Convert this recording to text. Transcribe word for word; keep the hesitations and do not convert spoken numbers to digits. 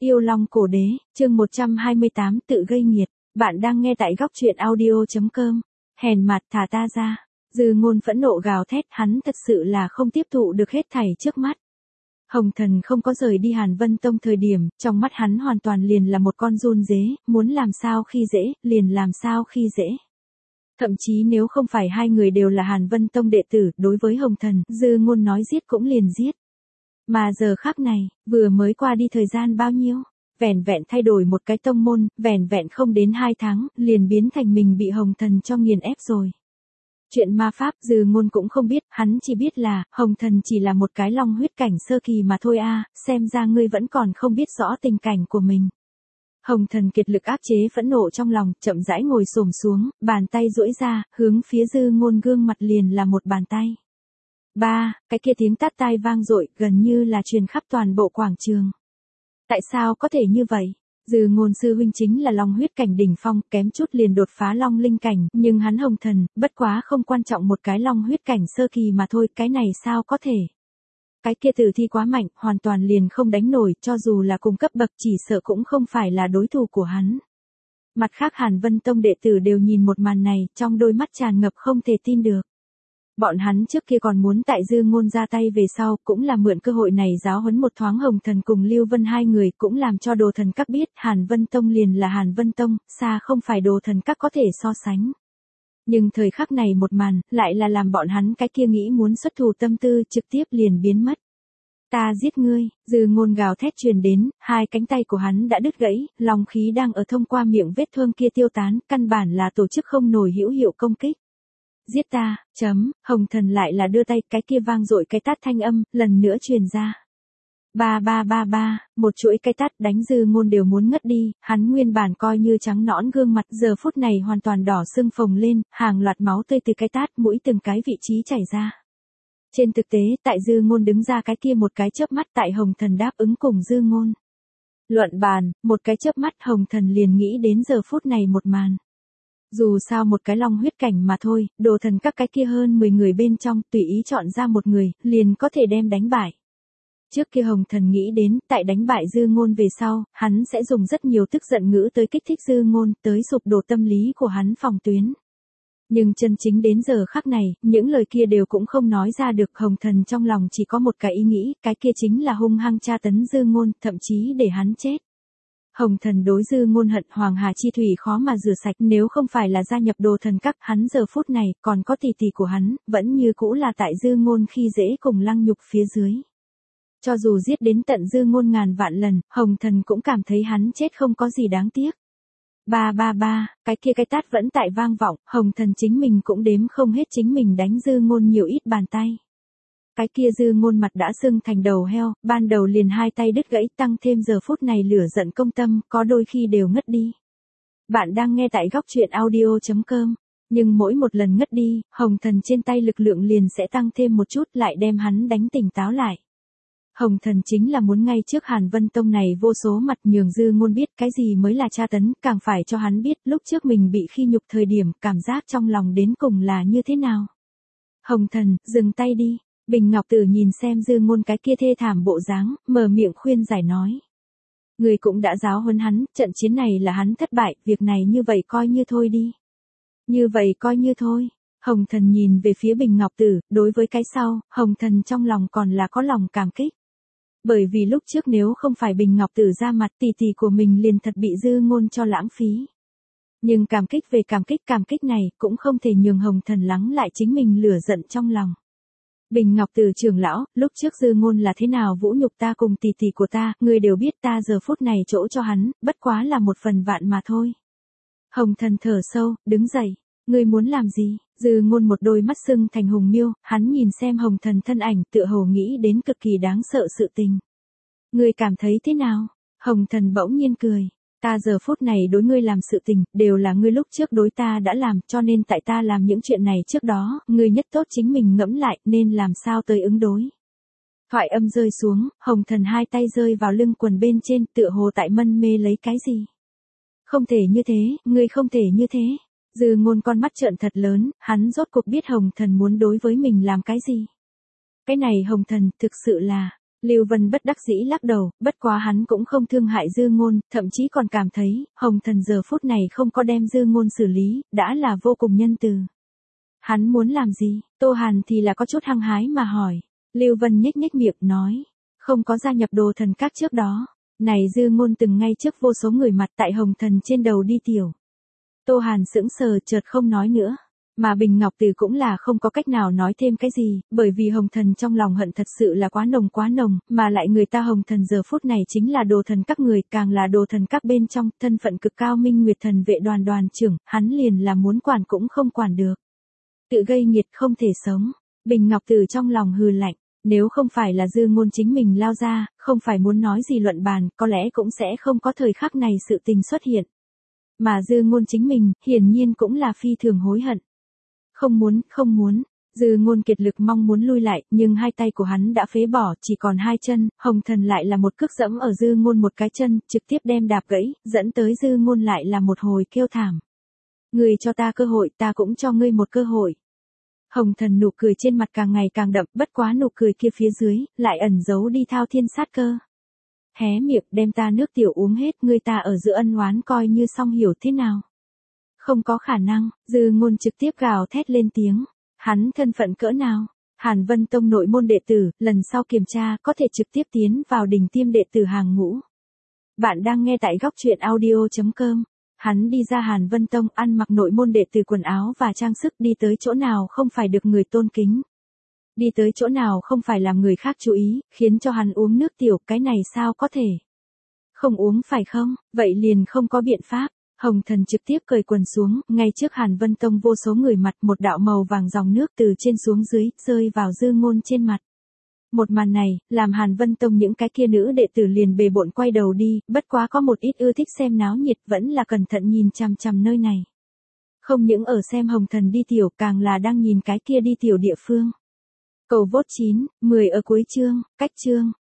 Yêu Long Cổ Đế, chương một trăm hai mươi tám tự gây nghiệt. Bạn đang nghe tại góc truyện audio chấm com. Hèn mặt thả ta ra. Dư Ngôn phẫn nộ gào thét, hắn thật sự là không tiếp thụ được hết thảy trước mắt. Hồng Thần không có rời đi Hàn Vân Tông thời điểm, trong mắt hắn hoàn toàn liền là một con giun dế, muốn làm sao khi dễ, liền làm sao khi dễ. Thậm chí nếu không phải hai người đều là Hàn Vân Tông đệ tử, đối với Hồng Thần, Dư Ngôn nói giết cũng liền giết. Mà giờ khắc này, vừa mới qua đi thời gian bao nhiêu, vẻn vẹn thay đổi một cái tông môn, vẻn vẹn không đến hai tháng, liền biến thành mình bị Hồng Thần cho nghiền ép rồi. Chuyện ma pháp Dư Ngôn cũng không biết, hắn chỉ biết là, Hồng Thần chỉ là một cái long huyết cảnh sơ kỳ mà thôi a, xem ra ngươi vẫn còn không biết rõ tình cảnh của mình. Hồng Thần kiệt lực áp chế phẫn nộ trong lòng, chậm rãi ngồi xổm xuống, bàn tay duỗi ra, hướng phía Dư Ngôn gương mặt liền là một bàn tay. Ba, cái kia tiếng tát tai vang dội, gần như là truyền khắp toàn bộ quảng trường. Tại sao có thể như vậy? Dư Ngôn sư huynh chính là long huyết cảnh đỉnh phong, kém chút liền đột phá long linh cảnh, nhưng hắn Hồng Thần, bất quá không quan trọng một cái long huyết cảnh sơ kỳ mà thôi, cái này sao có thể? Cái kia tử thi quá mạnh, hoàn toàn liền không đánh nổi, cho dù là cùng cấp bậc chỉ sợ cũng không phải là đối thủ của hắn. Mặt khác Hàn Vân Tông đệ tử đều nhìn một màn này, trong đôi mắt tràn ngập không thể tin được. Bọn hắn trước kia còn muốn tại Dư Ngôn ra tay về sau, cũng là mượn cơ hội này giáo huấn một thoáng Hồng Thần cùng Lưu Vân hai người, cũng làm cho Đồ Thần Các biết, Hàn Vân Tông liền là Hàn Vân Tông, xa không phải Đồ Thần Các có thể so sánh. Nhưng thời khắc này một màn, lại là làm bọn hắn cái kia nghĩ muốn xuất thủ tâm tư trực tiếp liền biến mất. Ta giết ngươi, Dư Ngôn gào thét truyền đến, hai cánh tay của hắn đã đứt gãy, long khí đang ở thông qua miệng vết thương kia tiêu tán, căn bản là tổ chức không nổi hữu hiệu công kích. Giết ta, chấm, Hồng Thần lại là đưa tay, cái kia vang dội cái tát thanh âm, lần nữa truyền ra. Ba ba ba ba, một chuỗi cái tát đánh Dư Ngôn đều muốn ngất đi, hắn nguyên bản coi như trắng nõn gương mặt giờ phút này hoàn toàn đỏ sưng phồng lên, hàng loạt máu tươi từ cái tát mũi từng cái vị trí chảy ra. Trên thực tế, tại Dư Ngôn đứng ra cái kia một cái chớp mắt tại Hồng Thần đáp ứng cùng Dư Ngôn. Luận bàn, một cái chớp mắt Hồng Thần liền nghĩ đến giờ phút này một màn. Dù sao một cái long huyết cảnh mà thôi, Đồ Thần Các cái kia hơn mười người bên trong, tùy ý chọn ra một người, liền có thể đem đánh bại. Trước kia Hồng Thần nghĩ đến, tại đánh bại Dư Ngôn về sau, hắn sẽ dùng rất nhiều tức giận ngữ tới kích thích Dư Ngôn, tới sụp đổ tâm lý của hắn phòng tuyến. Nhưng chân chính đến giờ khắc này, những lời kia đều cũng không nói ra được, Hồng Thần trong lòng chỉ có một cái ý nghĩ, cái kia chính là hung hăng tra tấn Dư Ngôn, thậm chí để hắn chết. Hồng Thần đối Dư Ngôn hận Hoàng Hà chi thủy khó mà rửa sạch, nếu không phải là gia nhập Đồ Thần Các, hắn giờ phút này, còn có tỷ tỷ của hắn, vẫn như cũ là tại Dư Ngôn khi dễ cùng lăng nhục phía dưới. Cho dù giết đến tận Dư Ngôn ngàn vạn lần, Hồng Thần cũng cảm thấy hắn chết không có gì đáng tiếc. Ba ba ba, cái kia cái tát vẫn tại vang vọng, Hồng Thần chính mình cũng đếm không hết chính mình đánh Dư Ngôn nhiều ít bàn tay. Cái kia Dư Ngôn mặt đã sưng thành đầu heo, ban đầu liền hai tay đứt gãy, tăng thêm giờ phút này lửa giận công tâm, có đôi khi đều ngất đi. Bạn đang nghe tại góc truyện audio chấm com, nhưng mỗi một lần ngất đi, Hồng Thần trên tay lực lượng liền sẽ tăng thêm một chút, lại đem hắn đánh tỉnh táo lại. Hồng Thần chính là muốn ngay trước Hàn Vân Tông này vô số mặt nhường Dư Ngôn biết cái gì mới là tra tấn, càng phải cho hắn biết lúc trước mình bị khi nhục thời điểm, cảm giác trong lòng đến cùng là như thế nào. Hồng Thần, dừng tay đi. Bình Ngọc Tử nhìn xem Dư Ngôn cái kia thê thảm bộ dáng, mở miệng khuyên giải nói. Người cũng đã giáo huấn hắn, trận chiến này là hắn thất bại, việc này như vậy coi như thôi đi. Như vậy coi như thôi. Hồng Thần nhìn về phía Bình Ngọc Tử, đối với cái sau, Hồng Thần trong lòng còn là có lòng cảm kích. Bởi vì lúc trước nếu không phải Bình Ngọc Tử ra mặt, tỷ tỷ của mình liền thật bị Dư Ngôn cho lãng phí. Nhưng cảm kích về cảm kích, cảm kích này cũng không thể nhường Hồng Thần lắng lại chính mình lửa giận trong lòng. Bình Ngọc Tử trưởng lão, lúc trước Dư Ngôn là thế nào vũ nhục ta cùng tỷ tỷ của ta, ngươi đều biết, ta giờ phút này chỗ cho hắn, bất quá là một phần vạn mà thôi. Hồng Thần thở sâu, đứng dậy, ngươi muốn làm gì? Dư Ngôn một đôi mắt sưng thành hùng miêu, hắn nhìn xem Hồng Thần thân ảnh, tựa hồ nghĩ đến cực kỳ đáng sợ sự tình. Ngươi cảm thấy thế nào? Hồng Thần bỗng nhiên cười. Ta giờ phút này đối ngươi làm sự tình, đều là ngươi lúc trước đối ta đã làm, cho nên tại ta làm những chuyện này trước đó, ngươi nhất tốt chính mình ngẫm lại, nên làm sao tới ứng đối. Thoại âm rơi xuống, Hồng Thần hai tay rơi vào lưng quần bên trên, tựa hồ tại mân mê lấy cái gì. Không thể như thế, ngươi không thể như thế. Dư Ngôn con mắt trợn thật lớn, hắn rốt cuộc biết Hồng Thần muốn đối với mình làm cái gì. Cái này Hồng Thần, thực sự là, Lưu Vân bất đắc dĩ lắc đầu, bất quá hắn cũng không thương hại Dư Ngôn, thậm chí còn cảm thấy, Hồng Thần giờ phút này không có đem Dư Ngôn xử lý, đã là vô cùng nhân từ. Hắn muốn làm gì? Tô Hàn thì là có chút hăng hái mà hỏi. Lưu Vân nhếch nhếch miệng nói, không có gia nhập Đồ Thần Các trước đó, này Dư Ngôn từng ngay trước vô số người mặt tại Hồng Thần trên đầu đi tiểu. Tô Hàn sững sờ chợt không nói nữa. Mà Bình Ngọc Từ cũng là không có cách nào nói thêm cái gì, bởi vì Hồng Thần trong lòng hận thật sự là quá nồng quá nồng, mà lại người ta Hồng Thần giờ phút này chính là Đồ Thần Các người, càng là Đồ Thần Các bên trong, thân phận cực cao Minh Nguyệt Thần vệ đoàn đoàn trưởng, hắn liền là muốn quản cũng không quản được. Tự gây nghiệt không thể sống. Bình Ngọc Từ trong lòng hừ lạnh, nếu không phải là Dư Ngôn chính mình lao ra, không phải muốn nói gì luận bàn, có lẽ cũng sẽ không có thời khắc này sự tình xuất hiện. Mà Dư Ngôn chính mình, hiển nhiên cũng là phi thường hối hận. Không muốn, không muốn. Dư Ngôn kiệt lực mong muốn lui lại, nhưng hai tay của hắn đã phế bỏ, chỉ còn hai chân, Hồng Thần lại là một cước dẫm ở Dư Ngôn một cái chân, trực tiếp đem đạp gãy, dẫn tới Dư Ngôn lại là một hồi kêu thảm. Ngươi cho ta cơ hội, ta cũng cho ngươi một cơ hội. Hồng Thần nụ cười trên mặt càng ngày càng đậm, bất quá nụ cười kia phía dưới, lại ẩn giấu đi thao thiên sát cơ. Hé miệng đem ta nước tiểu uống hết, ngươi ta ở giữa ân oán coi như xong hiểu thế nào. Không có khả năng, Dư Ngôn trực tiếp gào thét lên tiếng. Hắn thân phận cỡ nào? Hàn Vân Tông nội môn đệ tử, lần sau kiểm tra có thể trực tiếp tiến vào đỉnh tiêm đệ tử hàng ngũ. Bạn đang nghe tại góc truyện audio chấm com. Hắn đi ra Hàn Vân Tông ăn mặc nội môn đệ tử quần áo và trang sức, đi tới chỗ nào không phải được người tôn kính. Đi tới chỗ nào không phải làm người khác chú ý, khiến cho hắn uống nước tiểu, cái này sao có thể? Không uống phải không? Vậy liền không có biện pháp. Hồng Thần trực tiếp cởi quần xuống, ngay trước Hàn Vân Tông vô số người mặt, một đạo màu vàng dòng nước từ trên xuống dưới, rơi vào Dư Ngôn trên mặt. Một màn này, làm Hàn Vân Tông những cái kia nữ đệ tử liền bề bộn quay đầu đi, bất quá có một ít ưa thích xem náo nhiệt vẫn là cẩn thận nhìn chằm chằm nơi này. Không những ở xem Hồng Thần đi tiểu, càng là đang nhìn cái kia đi tiểu địa phương. Cầu vốt chín, mười ở cuối chương, cách chương.